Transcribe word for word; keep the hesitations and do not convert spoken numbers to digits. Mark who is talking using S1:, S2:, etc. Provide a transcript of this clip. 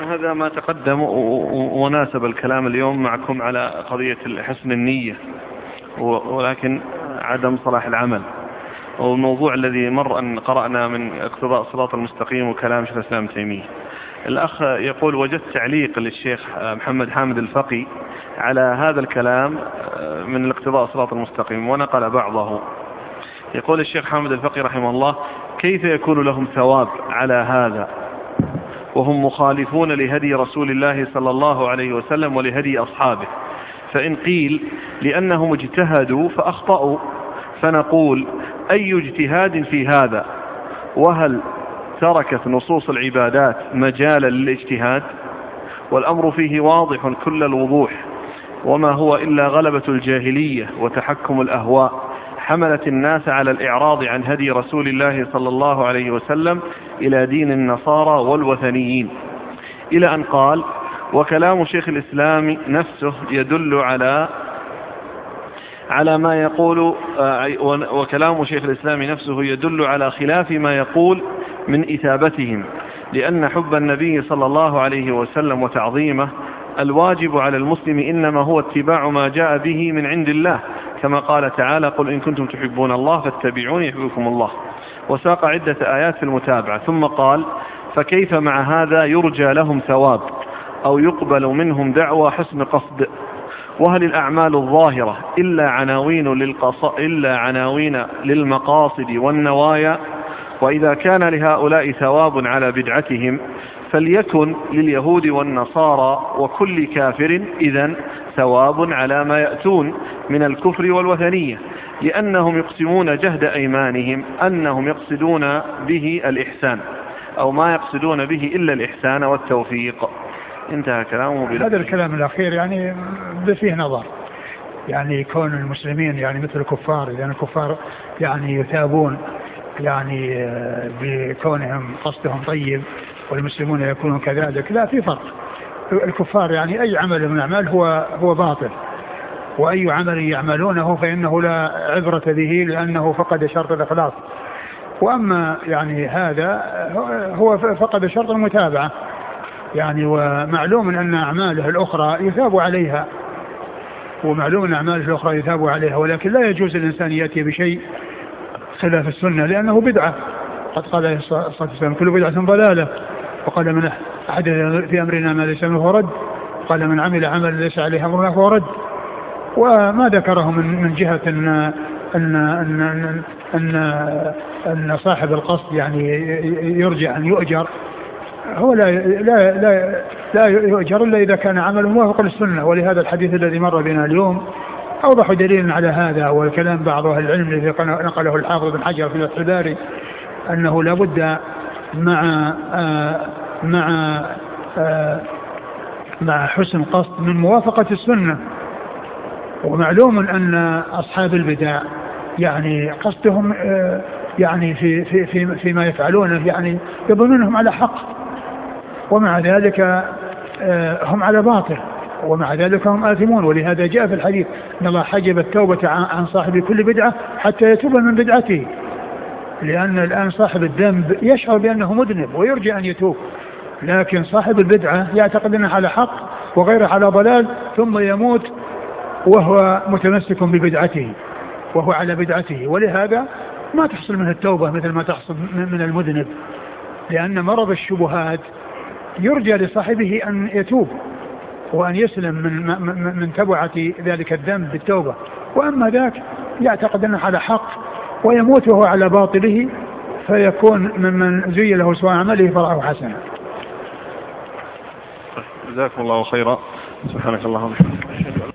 S1: هذا ما تقدم وناسب الكلام اليوم معكم على قضية حسن النية ولكن عدم صلاح العمل. والموضوع الذي مر أن قرأنا من اقتضاء الصراط المستقيم وكلام شيخ الإسلام تيمية. الأخ يقول وجدت تعليق للشيخ محمد حامد الفقي على هذا الكلام من الاقتضاء الصراط المستقيم ونقل بعضه. يقول الشيخ حامد الفقي رحمه الله: كيف يكون لهم ثواب على هذا وهم مخالفون لهدي رسول الله صلى الله عليه وسلم ولهدي أصحابه؟ فإن قيل لأنهم اجتهدوا فأخطأوا فنقول: أي اجتهاد في هذا؟ وهل تركت نصوص العبادات مجالا للاجتهاد؟ والأمر فيه واضح كل الوضوح، وما هو إلا غلبة الجاهلية وتحكم الأهواء حملت الناس على الإعراض عن هدي رسول الله صلى الله عليه وسلم إلى دين النصارى والوثنيين، إلى أن قال: وكلام شيخ الإسلام نفسه يدل على على ما يقول وكلام شيخ الإسلام نفسه يدل على خلاف ما يقول من إثابتهم، لأن حب النبي صلى الله عليه وسلم وتعظيمه الواجب على المسلم إنما هو اتباع ما جاء به من عند الله، كما قال تعالى: قل إن كنتم تحبون الله فاتبعوني يحببكم الله. وساق عدة آيات في المتابعة، ثم قال: فكيف مع هذا يرجى لهم ثواب أو يقبل منهم دعوى حسن قصد؟ وهل الأعمال الظاهرة إلا عناوين, للقص... إلا عناوين للمقاصد والنوايا؟ وإذا كان لهؤلاء ثواب على بدعتهم فليكن لليهود والنصارى وكل كافر إذن ثواب على ما يأتون من الكفر والوثنية، لأنهم يقسمون جهد أيمانهم أنهم يقصدون به الإحسان أو ما يقصدون به إلا الإحسان والتوفيق. انتهى كلامه.
S2: هذا الكلام الأخير يعني فيه نظر، يعني كون المسلمين يعني مثل الكفار، لأن يعني الكفار يعني يثابون يعني بكونهم قصدهم طيب والمسلمون يكونون كذلك، لا، في فرق. الكفار يعني أي عمل من الأعمال هو هو باطل، وأي عمل يعملونه فإنه لا عبرة به لأنه فقد شرط الإخلاص. وأما يعني هذا هو فقد شرط المتابعة يعني، ومعلوم أن أعماله الأخرى يثاب عليها، ومعلوم أن أعماله الأخرى يثاب عليها، ولكن لا يجوز الإنسان يأتي بشيء خلاف السنة لأنه بدعة. قد قال عليه الصلاة والسلام: كل بدعة ضلالة، وقال: من أحدث في أمرنا ما ليس منه رد، قال: من عمل عملا ليس عليه أمرنا فهو رد. وما ذكره من من جهة أن أن أن أن, أن صاحب القصد يعني يرجع أن يؤجر، هو لا لا لا لا يؤجر إلا إذا كان عمله موافق للسنة. ولهذا الحديث الذي مر بنا اليوم أوضح دليل على هذا، والكلام بعض أهل العلم الذي نقله الحافظ بن حجر في فتح الباري أنه لا بد مع آه مع آه مع حسن قصد من موافقة السنة. ومعلوم أن أصحاب البدع يعني قصدهم آه يعني في في في فيما يفعلونه يعني يظنونهم على حق، ومع ذلك آه هم على باطل، ومع ذلك هم آثمون. ولهذا جاء في الحديث أن الله حجب التوبة عن صاحب كل بدعة حتى يتوب من بدعته، لأن الآن صاحب الذنب يشعر بأنه مذنب ويرجى أن يتوب، لكن صاحب البدعة يعتقد أنه على حق وغيره على ضلال، ثم يموت وهو متمسك ببدعته وهو على بدعته، ولهذا ما تحصل منه التوبة مثل ما تحصل من المذنب، لأن مرض الشبهات يرجى لصاحبه أن يتوب وأن يسلم من من تبعة ذلك الذنب بالتوبة. وأما ذاك يعتقد أنه على حق ويموت وهو على باطله، فيكون ممن زي له سوء عمله فرأه حسنا.
S1: جزاكم الله خيرا. سبحانك اللهم وبحمدك.